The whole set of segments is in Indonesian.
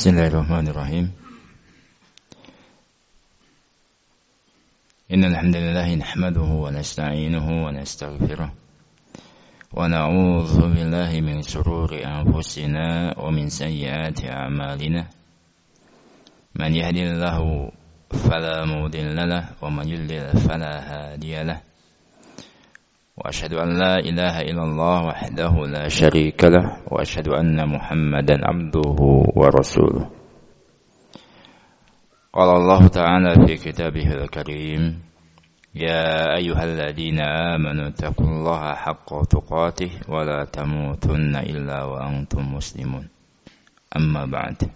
Bismillahirrahmanirrahim. Innal hamdalillah nahmaduhu wa nasta'inuhu wa nastaghfiruh wa na'udzu billahi min shururi anfusina wa min sayyiati a'malina. Man yahdihillahu fala mudilla lahu wa man yudlil fala hadiya lahu. وأشهد أن لا إله إلا الله وحده لا شريك له وأشهد أن محمدا عبده ورسوله. قال الله تعالى في كتابه الكريم: يا أيها الذين آمنوا اتقوا الله حق تقاته ولا تموتن إلا وأنتم مسلمون. أما بعد.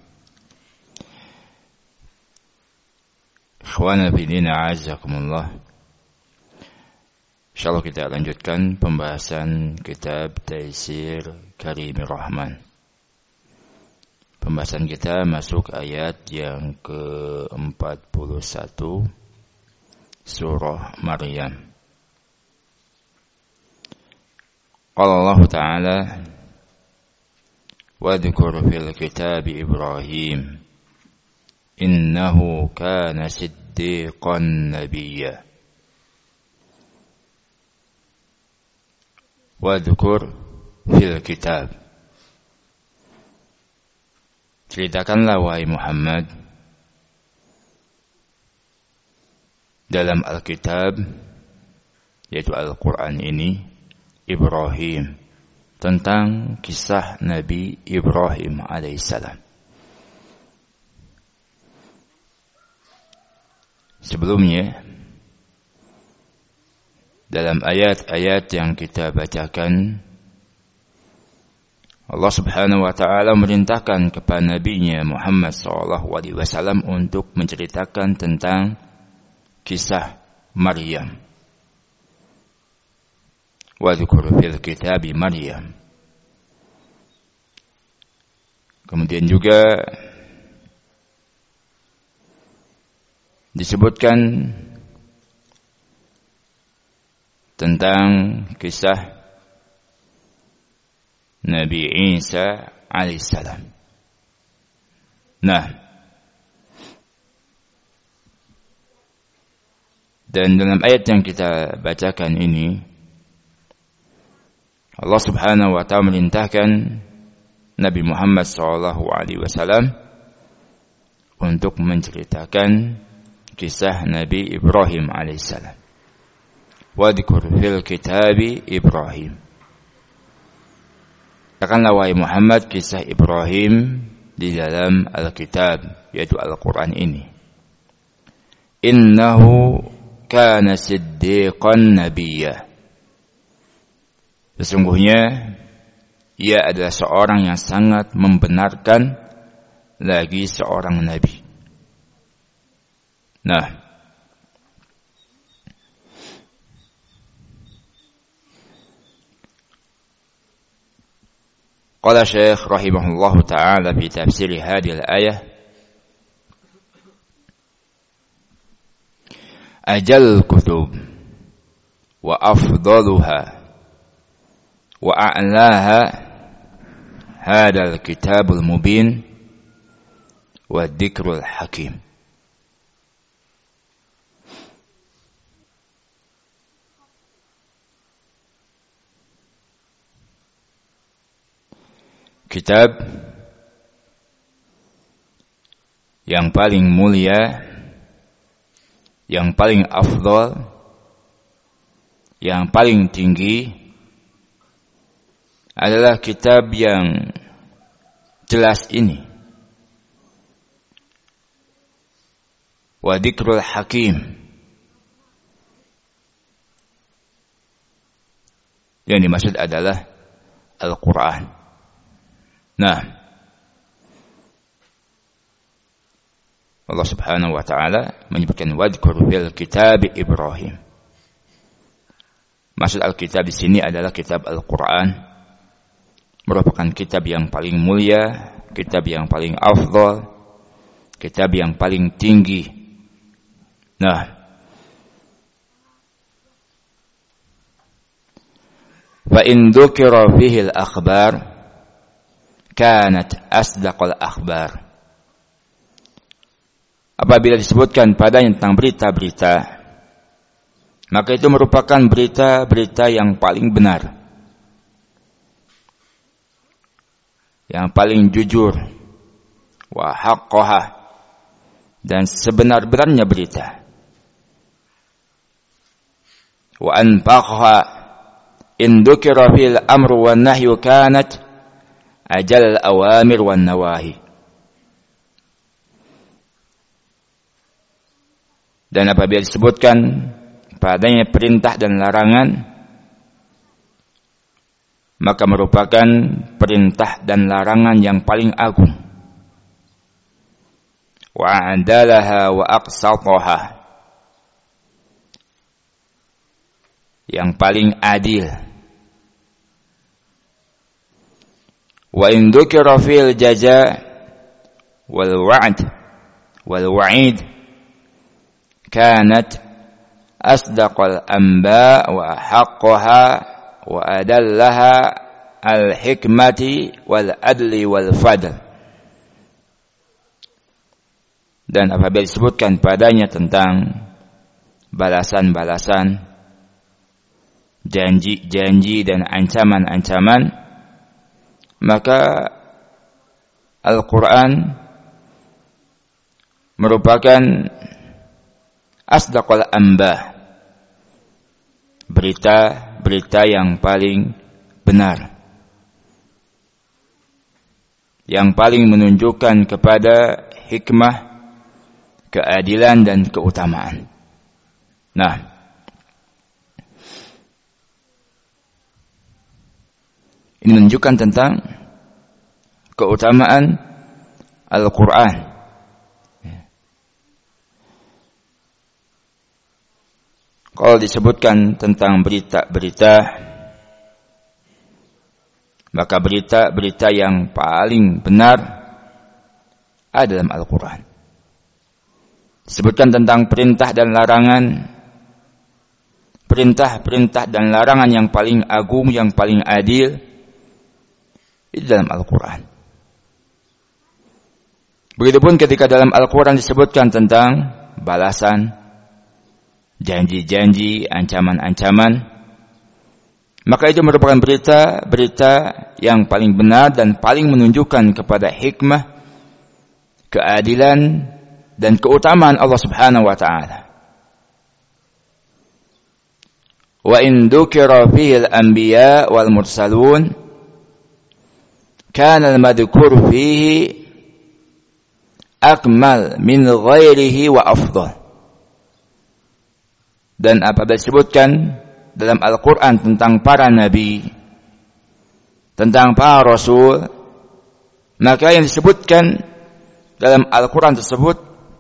إخوانا في الدين أعزكم الله. Insyaallah kita lanjutkan pembahasan kitab Taisir Karimir Rahman. Pembahasan kita masuk ayat yang ke-41 surah Maryam. Qala Allah Ta'ala: "Wadhkur fil kitabi Ibrahim innahu kana siddiqan nabiyya." Wadhkur fil kitab. Ceritakanlah wahai Muhammad dalam Alkitab, yaitu Al-Quran ini, Ibrahim, tentang kisah Nabi Ibrahim alaihissalam. Sebelumnya, dalam ayat-ayat yang kita bacakan, Allah Subhanahu wa taala merintahkan kepada nabinya Muhammad sallallahu alaihi wasallam untuk menceritakan tentang kisah Maryam. Wadhkur fil kitabi Maryam. Kemudian juga disebutkan tentang kisah Nabi Isa alaihissalam. Nah, dan dalam ayat yang kita bacakan ini, Allah Subhanahu wa taala merintahkan Nabi Muhammad sallallahu alaihi wasallam untuk menceritakan kisah Nabi Ibrahim alaihissalam. Wadhkur fil kitabi Ibrahim. Katakanlah wahai Muhammad kisah Ibrahim di dalam Alkitab, yaitu Al-Quran ini. Innahu kana siddiqan nabiyya. Sesungguhnya ia adalah seorang yang sangat membenarkan lagi seorang nabi. Nah, قال الشيخ رحمه الله تعالى في تفسير هذه الآية: أجل الكتب وأفضلها وأعلاها هذا الكتاب المبين والذكر الحكيم. Kitab yang paling mulia, yang paling afdal, yang paling tinggi adalah kitab yang jelas ini. Wa dzikrul hakim. Yang dimaksud adalah Al-Quran. Nah, Allah Subhanahu wa taala menyebutkan wadhkur fil kitab Ibrahim. Maksud Alkitab di sini adalah kitab Al-Quran, merupakan kitab yang paling mulia, kitab yang paling afdal, kitab yang paling tinggi. Nah, fa in dzukira fihi al-akhbar kanat asdaqal akhbar. apabila disebutkan padanya tentang berita-berita, maka itu merupakan berita-berita yang paling benar, yang paling jujur, wa haqqaha, dan sebenar-benarnya berita, wa anfaqha in dzukira fil amru wan nahyu kanat ajal awamir wan nawahi. Dan apabila disebutkan padanya perintah dan larangan, maka merupakan perintah dan larangan yang paling agung. Wa adalaha wa aqsataha, yang paling adil. Wa in dzukira fil jaza wal wa'd wal wa'id kanat asdaqal anba wa haqqaha wa adallaha al hikmati wal adli wal fadl. Dan apabila disebutkan padanya tentang balasan-balasan, janji-janji dan ancaman-ancaman, maka Al-Quran merupakan asdaqal anba, berita-berita yang paling benar, yang paling menunjukkan kepada hikmah, keadilan dan keutamaan. Nah, ini menunjukkan tentang keutamaan Al-Quran. Kalau disebutkan tentang berita-berita, maka berita-berita yang paling benar ada dalam Al-Quran. Disebutkan tentang perintah dan larangan, perintah dan larangan yang paling agung, yang paling adil, itu dalam Al-Quran. Begitupun ketika dalam Al-Quran disebutkan tentang balasan, janji-janji, ancaman-ancaman, maka itu merupakan berita-berita yang paling benar dan paling menunjukkan kepada hikmah, keadilan, dan keutamaan Allah Subhanahu wa ta'ala. Wa in dzukira fihi al-anbiya wal mursalun kana al-madhkur fihi akmal min ghairihi wa afdal. Dan apabila disebutkan dalam Al-Quran tentang para nabi, tentang para rasul, maka yang disebutkan dalam Al-Quran tersebut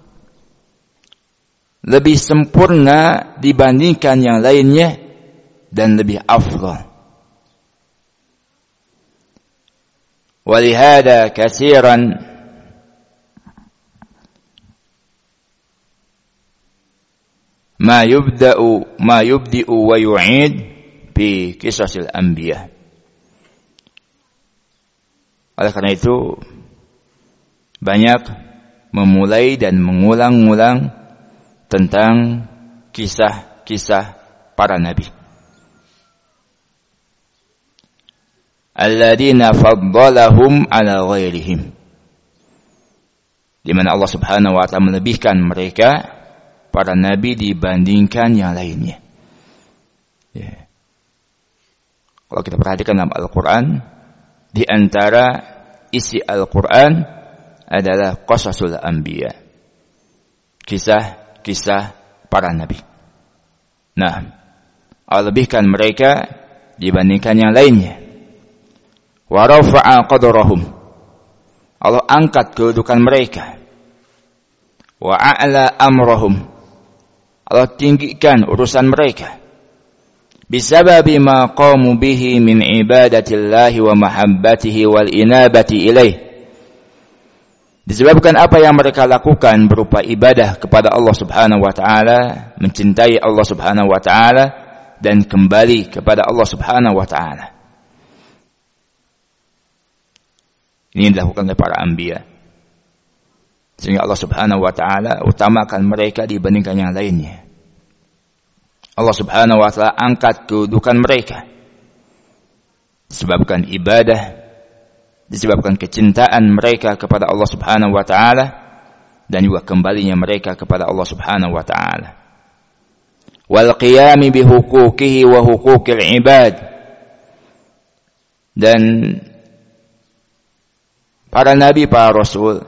lebih sempurna dibandingkan yang lainnya dan lebih afdal. Walihada katsiran ma yubdi'u wa yu'id fi qisasil anbiya. Oleh karena itu banyak memulai dan mengulang-ulang tentang kisah-kisah para nabi. Alladzina faddalahum ala ghairihim, di mana Allah Subhanahu wa ta'ala melebihkan mereka, para nabi, dibandingkan yang lainnya. Ya. Kalau kita perhatikan dalam Al-Quran, di antara isi Al-Quran adalah qasasul anbiya, kisah para nabi. Nah, Allah lebihkan mereka dibandingkan yang lainnya. Wa rafa'a qadrahum, Allah angkat kedudukan mereka. Wa a'la amrahum, Allah tinggikan urusan mereka. Bisababi ma qamu bihi min ibadatillahi wa mahabbatihi wal inabati ilaih, disebabkan apa yang mereka lakukan berupa ibadah kepada Allah Subhanahu wa ta'ala, mencintai Allah Subhanahu wa ta'ala, dan kembali kepada Allah Subhanahu wa ta'ala. Ini dilakukan oleh para anbiya. Sehingga Allah Subhanahu wa taala utamakan mereka dibandingkan yang lainnya. Allah Subhanahu wa taala angkat kedudukan mereka disebabkan ibadah, disebabkan kecintaan mereka kepada Allah Subhanahu wa taala dan juga kembalinya mereka kepada Allah Subhanahu wa taala. Wal qiyami bi huquqihi wa huquqil ibad, dan para nabi, para rasul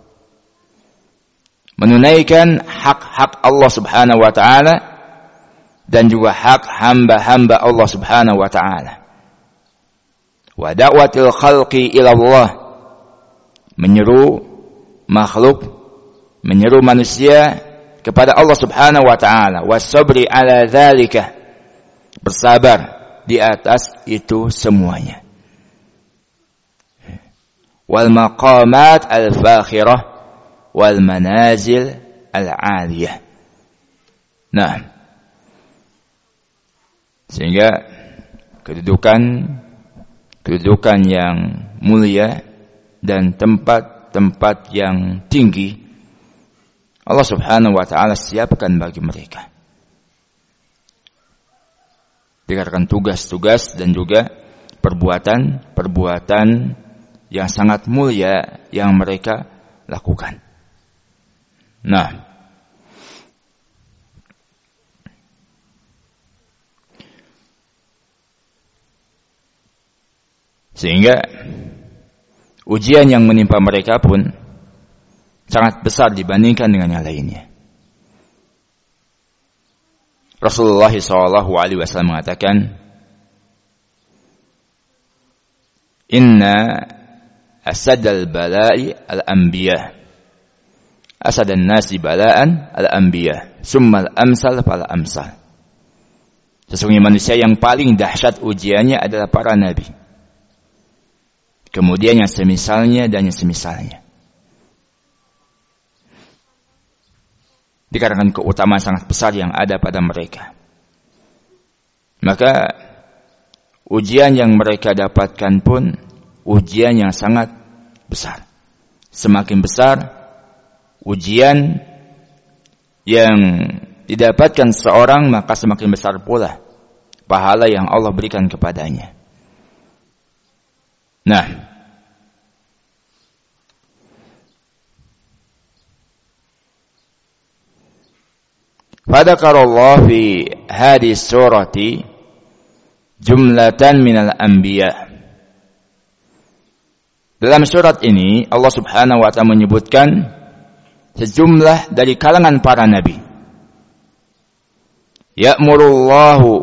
menunaikan hak-hak Allah Subhanahu wa taala dan juga hak hamba-hamba Allah Subhanahu wa taala. Wa da'watil khalqi ila Allah, menyeru makhluk, menyeru manusia kepada Allah Subhanahu wa taala. Wasabri ala dzalika, bersabar di atas itu semuanya. Wal maqamat al-fakhirah wal manazil al-aliyah. Nah, sehingga kedudukan yang mulia dan tempat-tempat yang tinggi Allah Subhanahu wa taala siapkan bagi mereka. Dikarenakan tugas-tugas dan juga perbuatan yang sangat mulia yang mereka lakukan. Nah, sehingga ujian yang menimpa mereka pun sangat besar dibandingkan dengan yang lainnya. Rasulullah SAW mengatakan, Inna asadal bala'i al-anbiya, asadan nasi bala'an al-anbiya, summal amsal fal amsal. Sesungguhnya manusia yang paling dahsyat ujiannya adalah para nabi, kemudian yang semisalnya dan yang semisalnya. Dikarenakan keutamaan sangat besar yang ada pada mereka, maka ujian yang mereka dapatkan pun ujian yang sangat besar. Semakin besar ujian yang didapatkan seorang, maka semakin besar pula pahala yang Allah berikan kepadanya. Nah, fadzakarallahu fi hadhihi surati jumlatan minal anbiya. Dalam surat ini Allah Subhanahu wa taala menyebutkan sejumlah dari kalangan para nabi. Ya'murullahu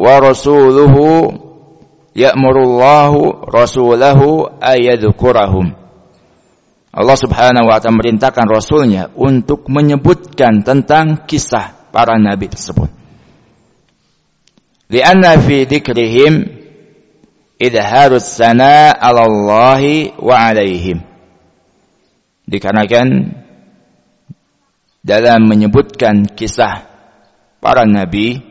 rasulahu ayyadhkurahum. Allah Subhanahu wa taala merintahkan rasulnya untuk menyebutkan tentang kisah para nabi tersebut. Lianna fi dzikrihim idharus sana 'ala Allahi wa 'alaihim. Dikarenakan dalam menyebutkan kisah para nabi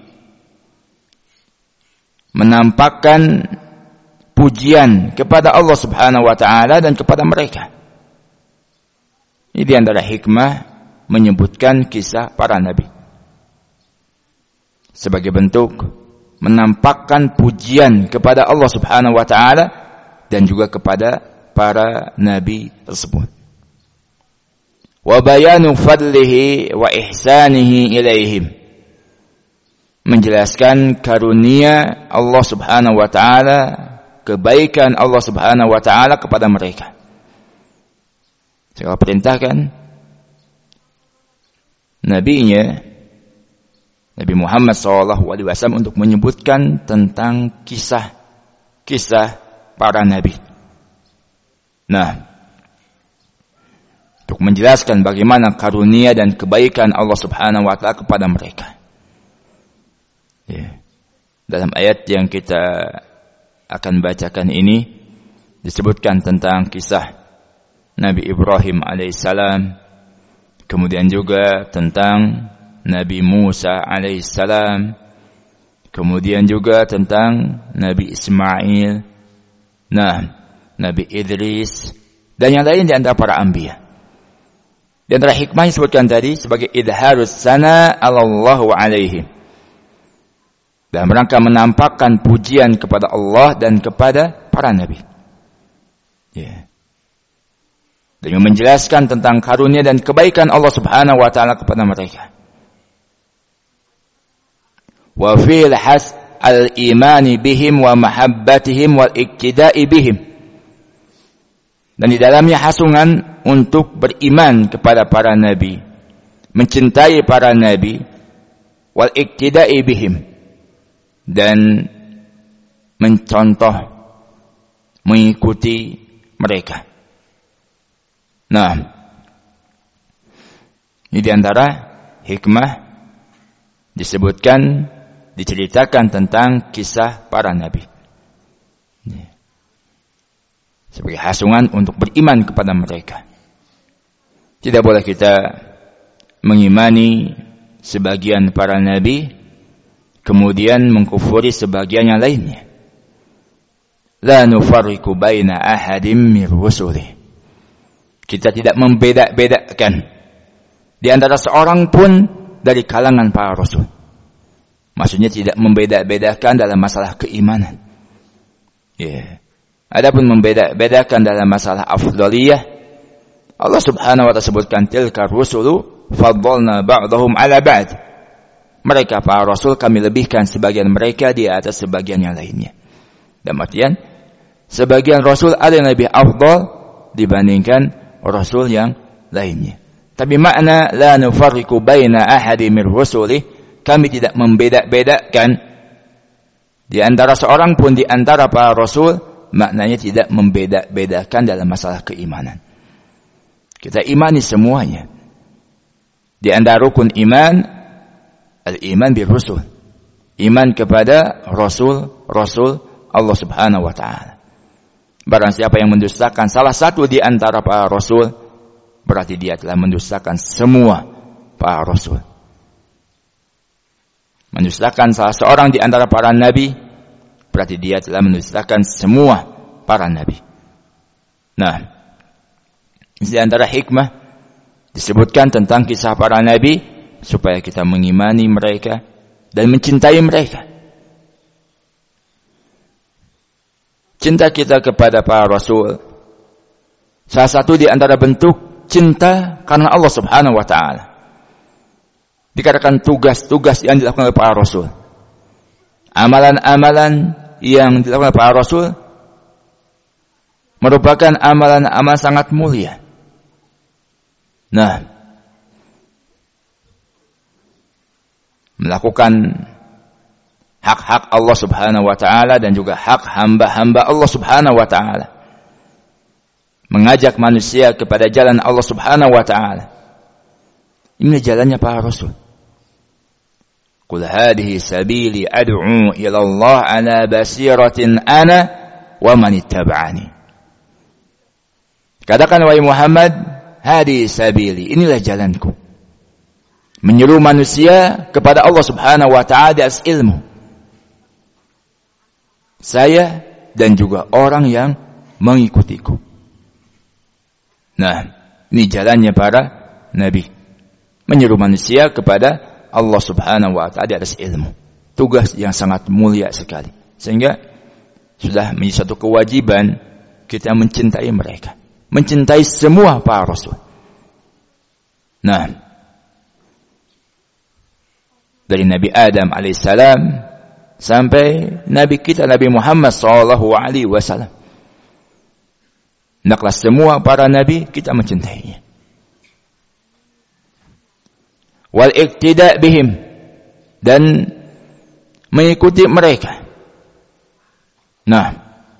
menampakkan pujian kepada Allah Subhanahu wa taala dan kepada mereka. Ini di antara hikmah menyebutkan kisah para nabi, sebagai bentuk menampakkan pujian kepada Allah Subhanahu wa taala dan juga kepada para nabi tersebut. Wa bayanu fadlihi wa ihsanihi ilaihim, menjelaskan karunia Allah Subhanahu wa taala, kebaikan Allah Subhanahu wa taala kepada mereka. Saya perintahkan nabinya Nabi Muhammad SAW untuk menyebutkan tentang kisah para nabi. Nah, untuk menjelaskan bagaimana karunia dan kebaikan Allah Subhanahu wa taala kepada mereka. Ya. Dalam ayat yang kita akan bacakan ini disebutkan tentang kisah Nabi Ibrahim alaihissalam, kemudian juga tentang Nabi Musa alaihissalam, kemudian juga tentang Nabi Ismail, Nabi Idris, dan yang lain di antara para anbiya. Di antara hikmah yang disebutkan tadi sebagai idharus sana Allahu alaihi. Dalam rangka menampakkan pujian kepada Allah dan kepada para nabi. Ya. Dan menjelaskan tentang karunia dan kebaikan Allah Subhanahu wa taala kepada mereka. Wa fil has al-imani bihim wa mahabbatihim wal iktida'i bihim. Dan di dalamnya hasungan untuk beriman kepada para nabi, mencintai para nabi, wal iktida'i bihim, dan mencontoh, mengikuti mereka. Nah, ini di antara hikmah disebutkan, diceritakan tentang kisah para nabi. Sebagai hasungan untuk beriman kepada mereka. Tidak boleh kita mengimani sebagian para nabi, kemudian mengkufuri sebagian yang lainnya. La nufarriqu baina ahadim min rusulih. Kita tidak membeda-bedakan di antara seorang pun dari kalangan para rasul. Maksudnya tidak membeda-bedakan dalam masalah keimanan. Ya. Adapun membeda-bedakan dalam masalah afdaliyah, Allah Subhanahu wa taala sebutkan tilka rusulu faddalna ba'dahum 'ala ba'd. Mereka para rasul kami lebihkan sebagian mereka di atas sebagian yang lainnya. Dan artian sebagian rasul ada yang lebih afdal dibandingkan rasul yang lainnya. Tapi makna la nufarriqu baina ahadi min rusuli, kami tidak membeda-bedakan di antara seorang pun di antara para rasul, maknanya tidak membeda-bedakan dalam masalah keimanan. Kita imani semuanya. Di antara rukun iman, al-iman bir rusul. Iman kepada rasul Allah Subhanahu wa taala. Barang siapa yang mendustakan salah satu di antara para rasul, berarti dia telah mendustakan semua para rasul. Mendustakan salah seorang di antara para nabi, berarti dia telah mendustakan semua para nabi. Nah, di antara hikmah disebutkan tentang kisah para nabi supaya kita mengimani mereka dan mencintai mereka. Cinta kita kepada para rasul salah satu di antara bentuk cinta karena Allah Subhanahu wa taala. Dikatakan tugas-tugas yang dilakukan oleh para rasul. Amalan-amalan yang dilakukan oleh para rasul merupakan amalan-amalan sangat mulia. Nah, melakukan hak-hak Allah Subhanahu wa taala dan juga hak hamba-hamba Allah Subhanahu wa taala. Mengajak manusia kepada jalan Allah Subhanahu wa taala. Ini jalannya para rasul. Qul hadhihi sabili ad'u ila Allah ala basiratin ana wa man ittaba'ani. Katakan wahai Muhammad, hadhihi sabili, inilah jalanku. Menyeru manusia kepada Allah Subhanahu wa taala atas ilmu. Saya dan juga orang yang mengikutiku. Nah, ini jalannya para nabi. Menyeru manusia kepada Allah Subhanahu wa taala atas ilmu. Tugas yang sangat mulia sekali. Sehingga sudah menjadi satu kewajiban kita mencintai mereka. Mencintai semua para rasul. Nah, dari Nabi Adam alaihissalam sampai Nabi kita Nabi Muhammad sallallahu alaihi wasallam. Hendaklah semua para nabi kita mencintainya. Wal iktida' bihim, dan mengikuti mereka. Nah,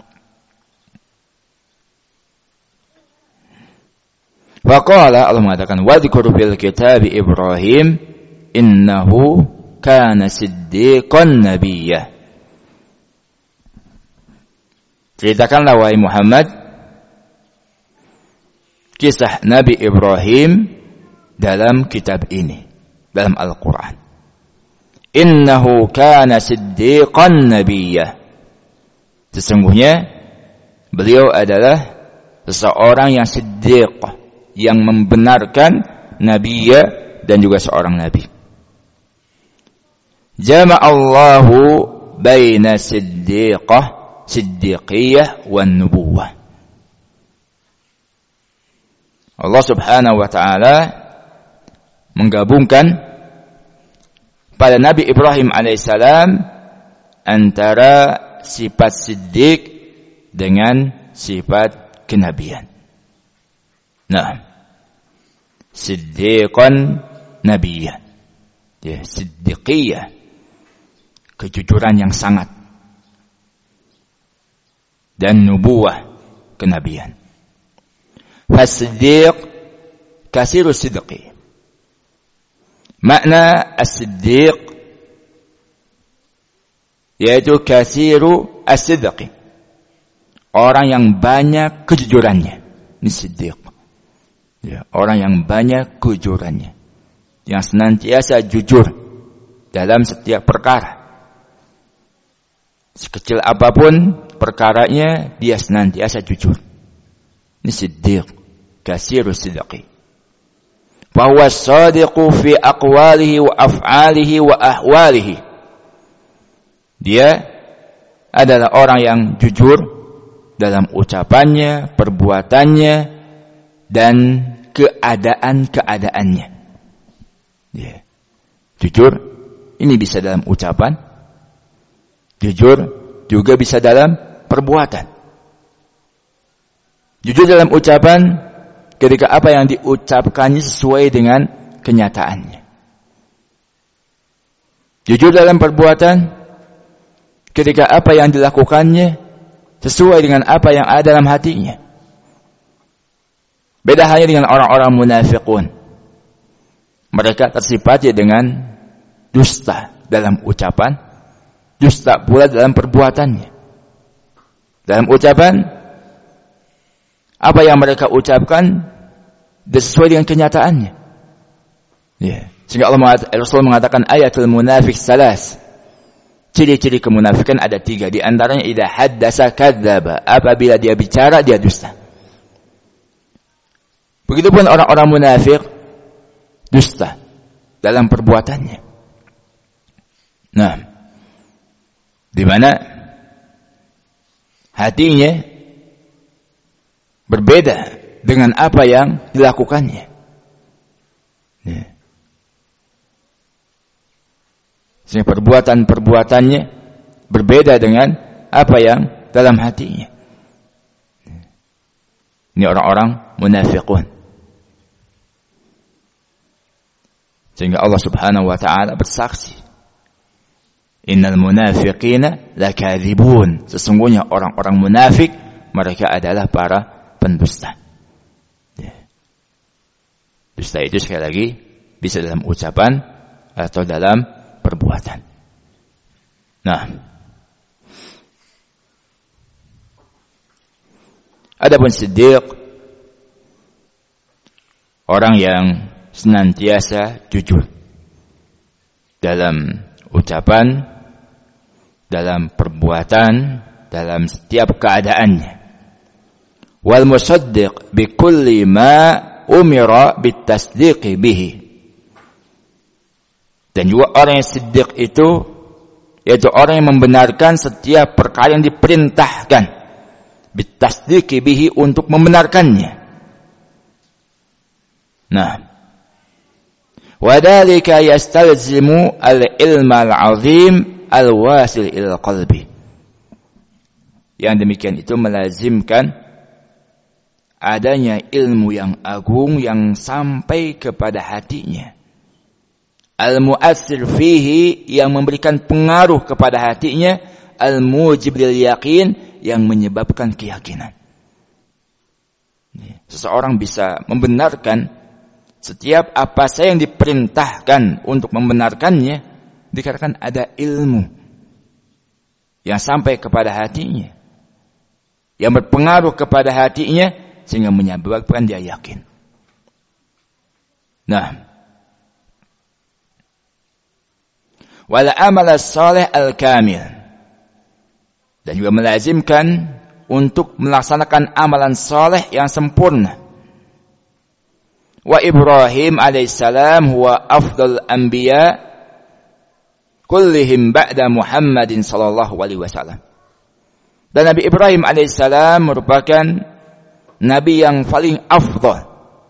faqala, Allah mengatakan wadhkur fil kitab Ibrahim innahu kana siddiqan nabiyya. Ceritakanlah wahai Muhammad kisah Nabi Ibrahim dalam kitab ini, dalam Al-Quran. Innahu kana siddiqan nabiyya. Sesungguhnya beliau adalah seseorang yang siddiq, yang membenarkan nabiyya, dan juga seorang nabi. Jama'allahu baina siddiqiyah wan nubuwah. Allah Subhanahu wa taala menggabungkan pada Nabi Ibrahim alaihissalam antara sifat siddiq dengan sifat kenabian. Nah, siddiqan nabiyyan. Ya, siddiqiyah, kejujuran yang sangat. Dan nubuwah, kenabian. As-siddiq kasiru sidqi. Makna as-siddiq yaitu kasiru as-sidqi, orang yang banyak kejujurannya. Ini siddiq. Ya, orang yang banyak kejujurannya, yang senantiasa jujur dalam setiap perkara. Sekecil apapun perkaranya, dia senantiasa jujur. Ini siddiq, kasiru sidqi. Fahuwa as-sadiqu fi aqwalihi wa af'alihi wa ahwalihi. Dia adalah orang yang jujur dalam ucapannya, perbuatannya, dan keadaan-keadaannya. Ya. Jujur, ini bisa dalam ucapan. Jujur juga bisa dalam perbuatan. Jujur dalam ucapan ketika apa yang diucapkannya sesuai dengan kenyataannya. Jujur dalam perbuatan ketika apa yang dilakukannya sesuai dengan apa yang ada dalam hatinya. Beda halnya dengan orang-orang munafiqun. Mereka tersifati dengan dusta dalam ucapan, dusta pula dalam perbuatannya. Dalam ucapan, apa yang mereka ucapkan sesuai dengan kenyataannya. Ya. Sehingga Rasul mengatakan ayatul munafik salas. Ciri-ciri kemunafikan ada 3. Di antaranya idza haddasa kadzdzaba. Apabila dia bicara, dia dusta. Begitupun orang-orang munafik dusta dalam perbuatannya. Nah, di mana hatinya berbeda dengan apa yang dilakukannya. Ya. Sehingga perbuatan-perbuatannya berbeda dengan apa yang dalam hatinya. Ini orang-orang munafiqun. Sehingga Allah Subhanahu wa taala bersaksi, innal munafiqina lakadzibun. Sesungguhnya orang-orang munafik mereka adalah para pendusta. Ya. Dusta itu sekali lagi bisa dalam ucapan atau dalam perbuatan. Nah, adapun siddiq, orang yang senantiasa jujur dalam ucapan, dalam perbuatan, dalam setiap keadaannya. Wal musaddiq bi kulli ma umira bit tasdiqi bihi. Dan juga orang yang siddiq itu yaitu orang yang membenarkan setiap perkara yang diperintahkan bit tasdiqi bihi, untuk membenarkannya. Nah, wadhalika yastalzimu al-ilma al-azim al-wasil ila qalbi. Yang demikian itu melazimkan adanya ilmu yang agung yang sampai kepada hatinya. Al-mu'assir fihi, yang memberikan pengaruh kepada hatinya. Al-mujib lil yaqin, yang menyebabkan keyakinan. Seseorang bisa membenarkan setiap apa saja yang diperintahkan untuk membenarkannya, dikarenakan ada ilmu yang sampai kepada hatinya, yang berpengaruh kepada hatinya, sehingga menyebabkan dia yakin. Nah, wal amal as-salih al-kamil, dan juga melazimkan untuk melaksanakan amalan saleh yang sempurna. Wa Ibrahim alaihissalam huwa afdal anbiya kullihim ba'da Muhammadin sallallahu alaihi wasallam. Dan Nabi Ibrahim alaihissalam merupakan nabi yang paling afdal.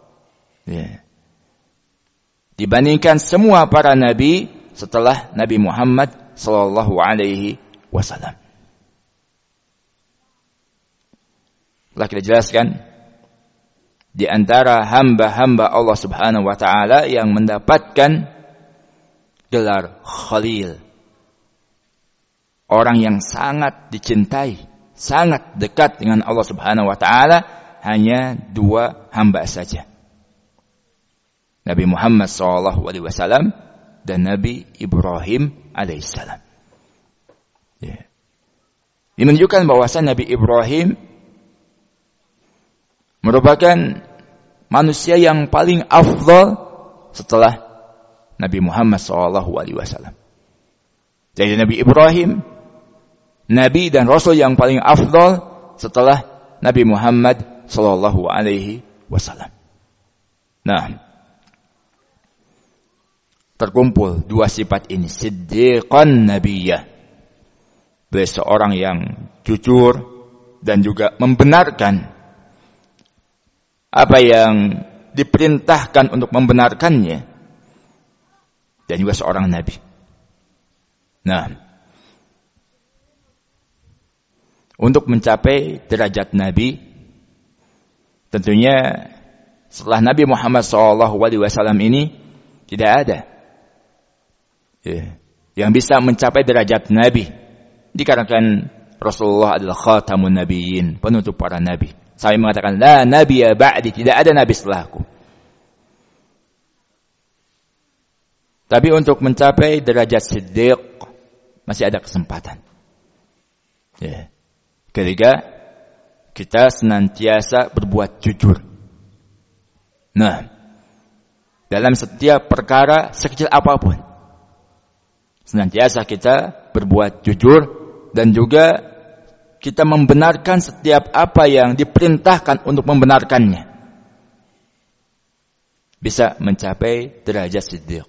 Dibandingkan semua para nabi setelah Nabi Muhammad sallallahu alaihi wasallam. Telah kita jelaskan di antara hamba-hamba Allah Subhanahu wa taala yang mendapatkan gelar Khalil, orang yang sangat dicintai, sangat dekat dengan Allah Subhanahu wa taala, hanya 2 hamba saja. Nabi Muhammad sallallahu alaihi wasallam dan Nabi Ibrahim alaihissalam. Ini menunjukkan bahwasanya Nabi Ibrahim merupakan manusia yang paling afdal setelah Nabi Muhammad SAW. Jadi Nabi Ibrahim, Nabi dan Rasul yang paling afdal setelah Nabi Muhammad SAW. Nah, terkumpul 2 sifat ini, siddiqan nabiyyah, seorang yang jujur dan juga membenarkan apa yang diperintahkan untuk membenarkannya, dan juga seorang nabi. Nah, untuk mencapai derajat nabi, tentunya setelah Nabi Muhammad SAW ini tidak ada yang bisa mencapai derajat nabi, dikarenakan Rasulullah adalah khatamun nabiyyin, penutup para nabi. Saya mengatakan la nabiyya ba'di, tidak ada nabi setelahku. Tapi untuk mencapai derajat siddiq masih ada kesempatan. Ketika kita senantiasa berbuat jujur. Nah, dalam setiap perkara sekecil apapun, senantiasa kita berbuat jujur dan juga kita membenarkan setiap apa yang diperintahkan untuk membenarkannya. Bisa mencapai derajat siddiq.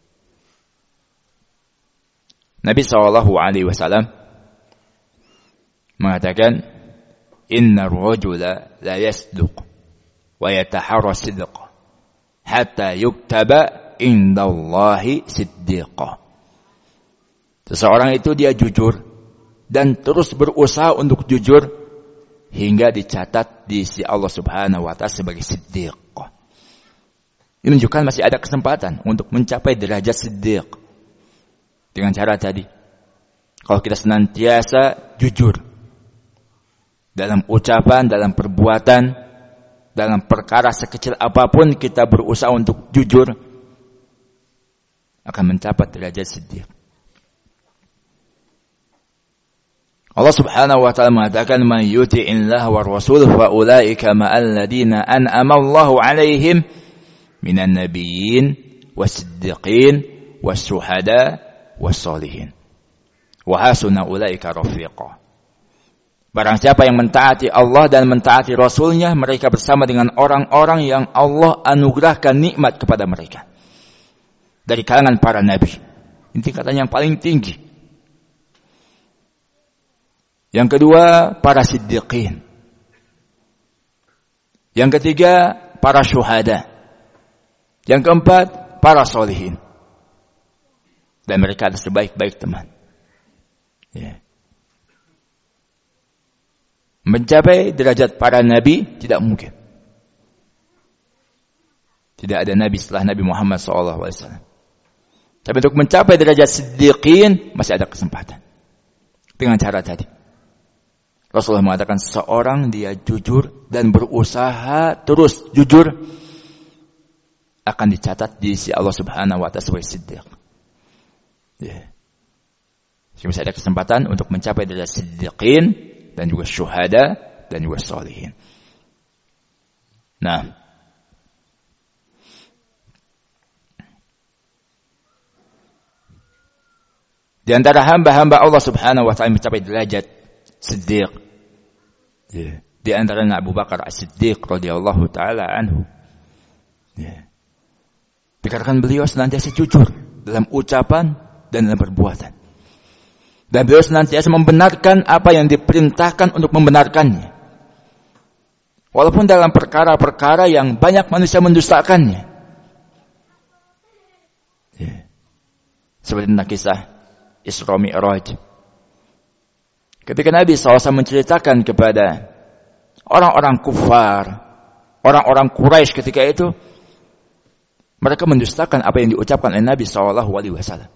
Nabi SAW mengatakan, Inna rajula la yasduq wa yataharra sidq hatta yuktaba indallahi siddiqa. Seseorang itu dia jujur dan terus berusaha untuk jujur hingga dicatat di sisi Allah Subhanahu wa taala sebagai siddiq. Ini menunjukkan masih ada kesempatan untuk mencapai derajat siddiq. Dengan cara tadi, kalau kita senantiasa jujur dalam ucapan, dalam perbuatan, dalam perkara sekecil apapun kita berusaha untuk jujur, akan mencapai derajat siddiq. Allah Subhanahu wa taala mengatakan, "Man yuti'illah wa rasul fa ulaika ma'al ladina an'ama Allahu 'alaihim minan nabiyyin was-siddiqin was-syuhada was-sholihin wa hasuna ulaika rafiqa." Barang siapa yang mentaati Allah dan mentaati Rasulnya, mereka bersama dengan orang-orang yang Allah anugerahkan nikmat kepada mereka dari kalangan para nabi. Ini tingkatan yang paling tinggi. Yang kedua, para siddiqin. Yang ketiga, para syuhada. Yang keempat, para sholihin. Dan mereka adalah sebaik-baik teman. Mencapai derajat para nabi tidak mungkin. Tidak ada nabi setelah Nabi Muhammad SAW. Tapi untuk mencapai derajat siddiqin masih ada kesempatan. Dengan cara tadi. Rasulullah mengatakan seorang dia jujur dan berusaha terus jujur akan dicatat di sisi Allah Subhanahu wa taala sebagai siddiq. Jadi masih ada kesempatan untuk mencapai derajat siddiqin dan juga syuhada dan juga sholihin. Nah, di antara hamba-hamba Allah Subhanahu wa taala mencapai derajat siddiq, di antaranya Abu Bakar As-Siddiq radhiyallahu taala anhu. Ya. Dikarenakan beliau senantiasa jujur dalam ucapan dan dalam perbuatan. Dan beliau senantiasa membenarkan apa yang diperintahkan untuk membenarkannya. Walaupun dalam perkara-perkara yang banyak manusia mendustakannya. Ya. Seperti tentang kisah Isra Mi'raj. Ketika Nabi SAW menceritakan kepada orang-orang kufar, orang-orang Quraisy ketika itu, mereka mendustakan apa yang diucapkan oleh Nabi SAW.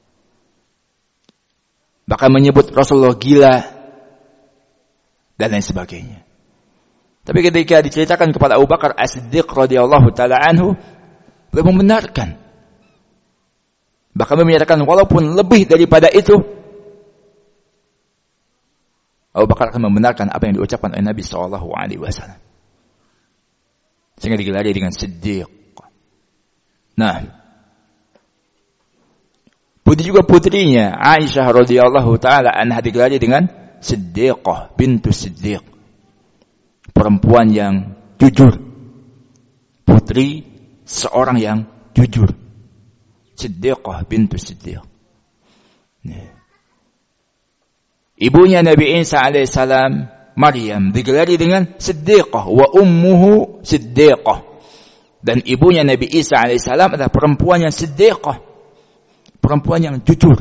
Bahkan menyebut Rasulullah gila dan lain sebagainya. Tapi ketika diceritakan kepada Abu Bakar As-Siddiq radhiyallahu taala anhu, beliau membenarkan. Bahkan menyatakan walaupun lebih daripada itu, Abu Bakar akan membenarkan apa yang diucapkan oleh Nabi SAW. Sehingga digelari dengan Siddiq. Nah, putri juga putrinya Aisyah radhiyallahu taala anha digelari dengan Siddiqah bintu Siddiq. Perempuan yang jujur. Putri seorang yang jujur. Siddiqah bintu Siddiq. Ibunya Nabi Isa alaihissalam, Maryam, digelari dengan Siddiqah wa ummuhu Siddiqah. Dan ibunya Nabi Isa alaihissalam adalah perempuan yang Siddiqah, perempuan yang jujur.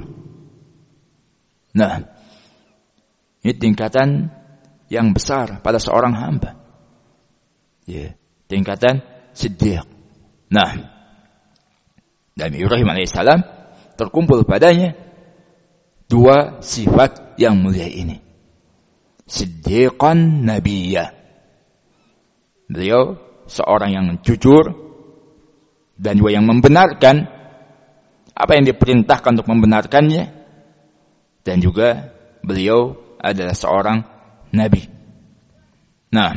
Nah, ini tingkatan yang besar pada seorang hamba. Ya, tingkatan Siddiq. Nah, Nabi Ibrahim alaihissalam terkumpul padanya dua sifat yang mulia ini. Siddiqan nabiyya. Beliau seorang yang jujur dan juga yang membenarkan apa yang diperintahkan untuk membenarkannya, dan juga beliau adalah seorang nabi. Nah,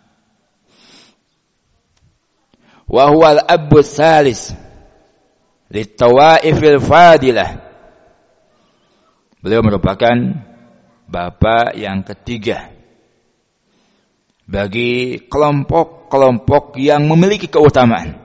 wa huwa al-abbu tsalis lit-tawaifil fadilah. Beliau merupakan bapak yang ketiga bagi kelompok-kelompok yang memiliki keutamaan.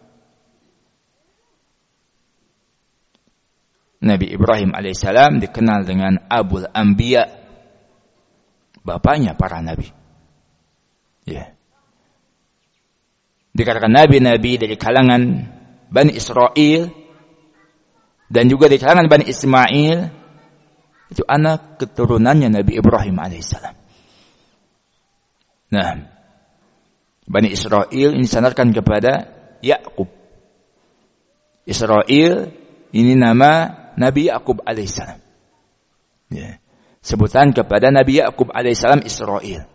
Nabi Ibrahim alaihissalam dikenal dengan Abul Anbiya, bapaknya para nabi. Ya. Dikatakan nabi-nabi dari kalangan Bani Israel dan juga dari kalangan Bani Ismail, itu anak keturunannya Nabi Ibrahim alaihissalam. Nah, Bani Israel ini disandarkan kepada Yakub. Israel ini nama Nabi Yakub alaihissalam. Ya. Sebutan kepada Nabi Yakub alaihissalam Israel.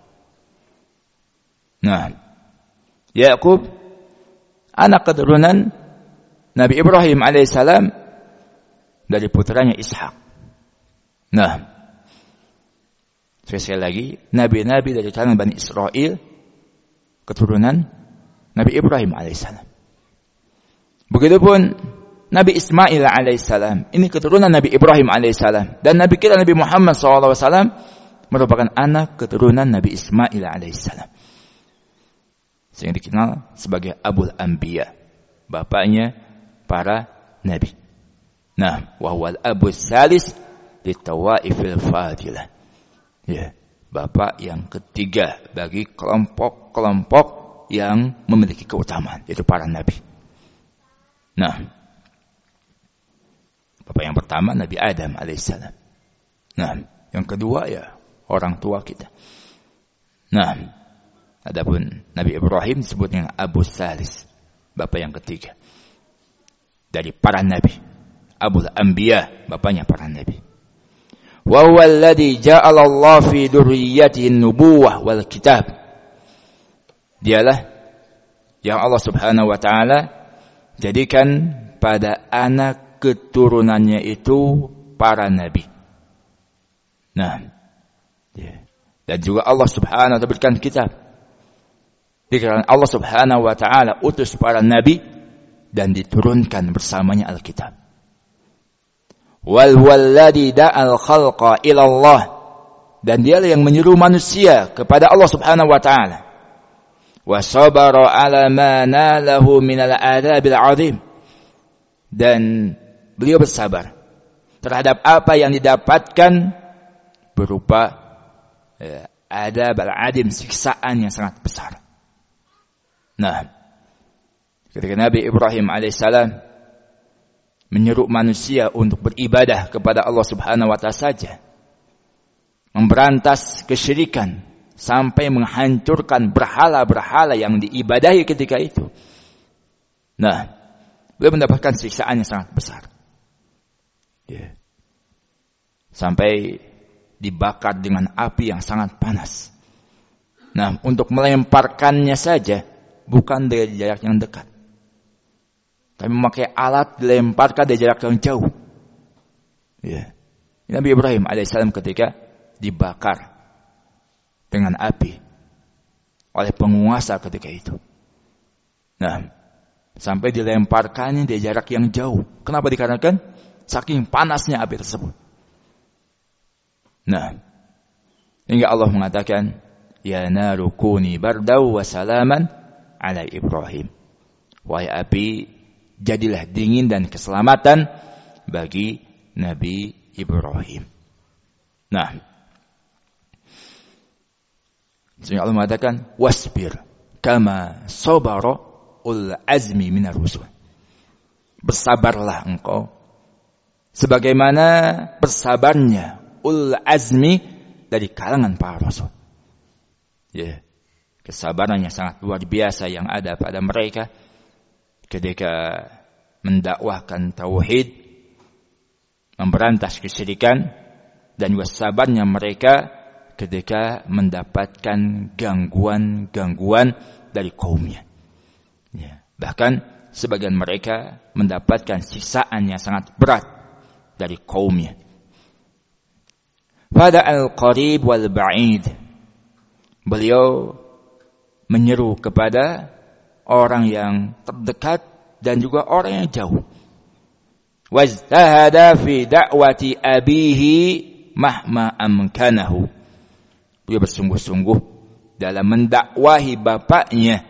Nah, Yakub anak keturunan Nabi Ibrahim alaihissalam dari putranya Ishak. Nah, sekali lagi, nabi-nabi dari kalangan Bani Israel keturunan Nabi Ibrahim alaihissalam. Begitupun Nabi Ismail alaihissalam, ini keturunan Nabi Ibrahim alaihissalam, dan Nabi kita Nabi Muhammad SAW merupakan anak keturunan Nabi Ismail alaihissalam, sehingga dikenal sebagai Abul Anbiya, bapaknya para nabi. Nah, wa huwal abu tsalis litawaifil fadilah. Ya, bapak yang ketiga bagi kelompok-kelompok yang memiliki keutamaan, yaitu para nabi. Nah, bapak yang pertama Nabi Adam alaihissalam. Nah, yang kedua ya orang tua kita. Nah, adapun Nabi Ibrahim disebutnya Abu Salis, bapak yang ketiga dari para nabi. Abul Anbiya, bapaknya para nabi. Wa huwa alladhi ja'ala Allah fi dzurriyyatihi an-nubuwah wal kitab. Dialah yang Allah Subhanahu wa taala jadikan pada anak keturunannya itu para nabi. Nah, dan juga Allah Subhanahu wa taala berikan kitab. Dikarenakan Allah Subhanahu wa taala utus para nabi dan diturunkan bersamanya Alkitab. Wal walladhi da'al khalqa ila Allah, dan dialah yang menyeru manusia kepada Allah Subhanahu wa taala. wa sabara ala ma nalahu minal adabil azim, dan beliau bersabar terhadap apa yang didapatkan berupa adab al-adim, siksaan yang sangat besar. Nah, ketika Nabi Ibrahim alaihissalam menyeru manusia untuk beribadah kepada Allah Subhanahu wa taala saja, memberantas kesyirikan sampai menghancurkan berhala-berhala yang diibadahi ketika itu. Nah, beliau mendapatkan siksaan yang sangat besar. Sampai dibakar dengan api yang sangat panas. Nah, untuk melemparkannya saja bukan dari jarak yang dekat, tapi memakai alat dilemparkan dari jarak yang jauh. Nabi Ibrahim alaihissalam ketika dibakar dengan api oleh penguasa ketika itu. Nah, sampai dilemparkannya dari jarak yang jauh. Kenapa? Dikarenakan saking panasnya api tersebut. Nah, hingga Allah mengatakan, ya naru kuni bardau wa salaman ala Ibrahim. Wahai api, jadilah dingin dan keselamatan bagi Nabi Ibrahim. Nah, sehingga Allah mengatakan, wasbir kama sabara ul azmi minar rusul. Bersabarlah engkau sebagaimana bersabarnya ul azmi dari kalangan para rasul. Kesabaran yang sangat luar biasa yang ada pada mereka ketika mendakwahkan tauhid, memberantas kesyirikan, dan juga sabarnya mereka ketika mendapatkan gangguan-gangguan dari kaumnya. Bahkan sebagian mereka mendapatkan siksaan yang sangat berat dari kaumnya. Pada al-qarib wal ba'id, beliau menyeru kepada orang yang terdekat dan juga orang yang jauh. Wajtahada fi da'wati abihi mahma amkanahu. Dia bersungguh-sungguh dalam mendakwahi bapaknya,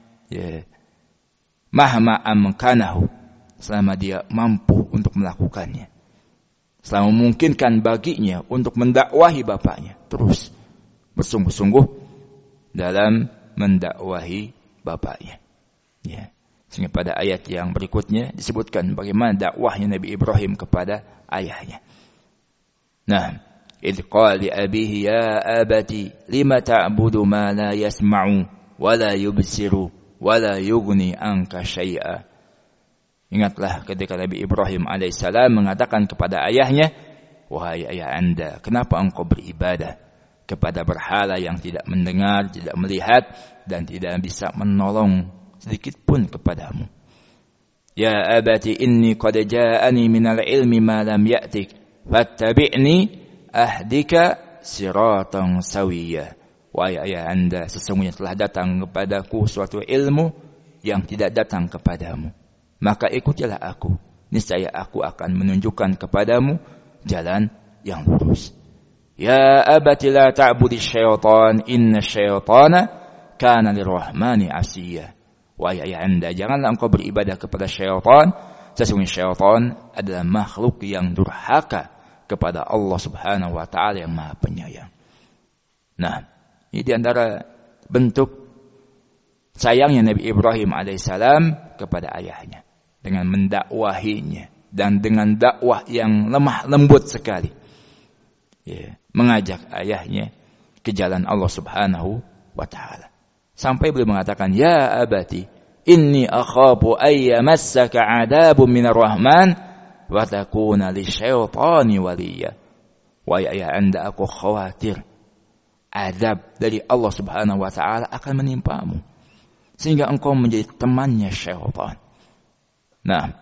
mahma amkanahu, selama dia mampu untuk melakukannya, selama memungkinkan baginya untuk mendakwahi bapaknya, terus bersungguh-sungguh dalam mendakwahi bapaknya. Sehingga pada ayat yang berikutnya disebutkan bagaimana dakwahnya Nabi Ibrahim kepada ayahnya. Nah, idh qala li abihi ya abati lima ta'budu ma la yasma'u wa la yubsiru wa la yughni anka syai'a. Ingatlah ketika Nabi Ibrahim alaihissalam mengatakan kepada ayahnya, wahai ayah anda, kenapa engkau beribadah kepada berhala yang tidak mendengar, tidak melihat, dan tidak bisa menolong sedikit pun kepadamu. Ya abati inni qad ja'ani minal ilmi ma lam ya'tik fattabi'ni ahdika siratan sawiyya. Wahai ayah anda, sesungguhnya telah datang kepadaku suatu ilmu yang tidak datang kepadamu, maka ikutilah aku, niscaya aku akan menunjukkan kepadamu jalan yang lurus. Ya abati la ta'budi syaitan, inna syaitana kana lirrahmani asiyya. Wahai ayah anda, janganlah engkau beribadah kepada syaitan, sesungguhnya syaitan adalah makhluk yang durhaka kepada Allah Subhanahu wa taala yang Maha Penyayang. Nah, ini di antara bentuk sayangnya Nabi Ibrahim alaihissalam kepada ayahnya dengan mendakwahinya dan dengan dakwah yang lemah lembut sekali. Mengajak ayahnya ke jalan Allah Subhanahu wa taala. Sampai beliau mengatakan, ya abati, inni akhafu ayyamassaka adabun minar rahman wa takuna lisyaitani waliya. Wahai ayah anda, aku khawatir azab dari Allah Subhanahu wa taala akan menimpamu sehingga engkau menjadi temannya syaitan. Nah,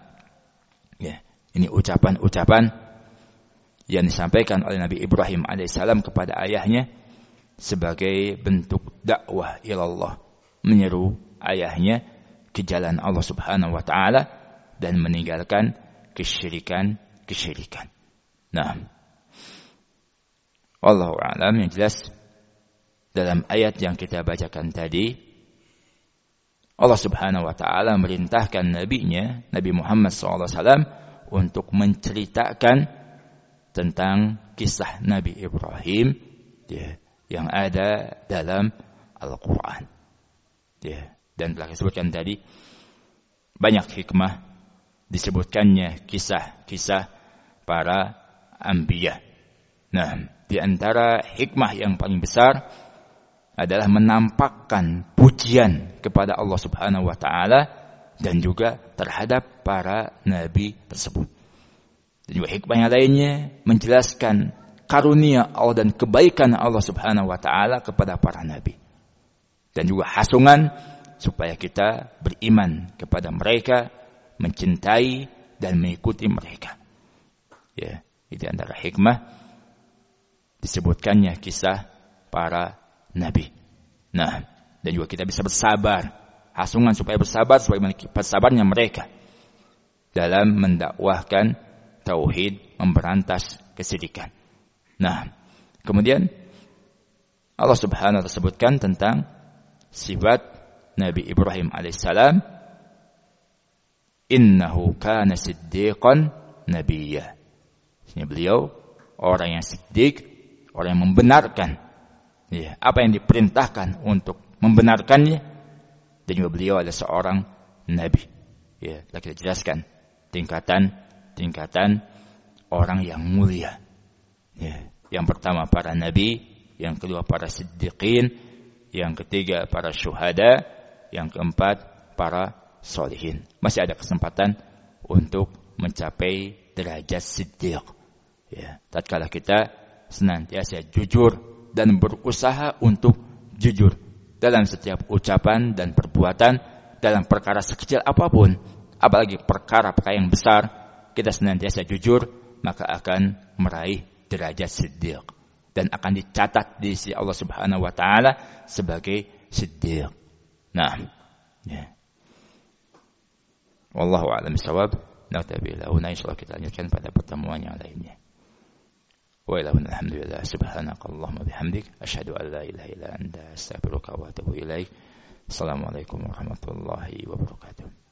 ini ucapan-ucapan yang disampaikan oleh Nabi Ibrahim alaihissalam kepada ayahnya sebagai bentuk dakwah ilallah, menyeru ayahnya ke jalan Allah Subhanahu wa taala dan meninggalkan kesyirikan. Nah, wallahu a'lam. Yang jelas dalam ayat yang kita bacakan tadi Allah Subhanahu wa taala merintahkan nabinya, Nabi Muhammad SAW, untuk menceritakan tentang kisah Nabi Ibrahim yang ada dalam Al-Quran. Dan telah disebutkan tadi, banyak hikmah disebutkannya kisah-kisah para anbiya. Nah, di antara hikmah yang paling besar adalah menampakkan pujian kepada Allah Subhanahu wa taala dan juga terhadap para nabi tersebut. Dan juga hikmah yang lainnya menjelaskan karunia Allah dan kebaikan Allah Subhanahu wa taala kepada para nabi. Dan juga hasungan supaya kita beriman kepada mereka, mencintai dan mengikuti mereka. Itu antara hikmah disebutkannya kisah para nabi. Nah, dan juga kita bisa bersabar. Hasungan supaya bersabar sebagaimana bersabarnya mereka dalam mendakwahkan tauhid, memberantas kesyirikan. Nah, kemudian Allah Subhanahu wa taala sebutkan tentang sifat Nabi Ibrahim alaihissalam, innahu kana siddiqan nabiyya. Ini beliau orang yang siddiq, orang yang membenarkan apa yang diperintahkan untuk membenarkannya, dan juga beliau adalah seorang nabi. Telah kita jelaskan tingkatan orang yang mulia. Yang pertama para nabi, yang kedua para siddiqin, yang ketiga para syuhada, yang keempat para sholihin. Masih ada kesempatan untuk mencapai derajat siddiq. Tatkala kita senantiasa jujur dan berusaha untuk jujur dalam setiap ucapan dan perbuatan, dalam perkara sekecil apapun, apalagi perkara yang besar, kita senantiasa jujur, maka akan meraih derajat siddiq dan akan dicatat di sisi Allah Subhanahu wa taala sebagai siddiq. Nah, wallahu a'lam bishawab. Insyaallah kita lanjutkan pada pertemuan yang lainnya. Wa ilahuna alhamdulillah, subhanakallahumma bihamdik, asyhadu an la ilaha illa anta, astaghfiruka wa atubu ilaik. Assalamualaikum warahmatullahi wabarakatuh.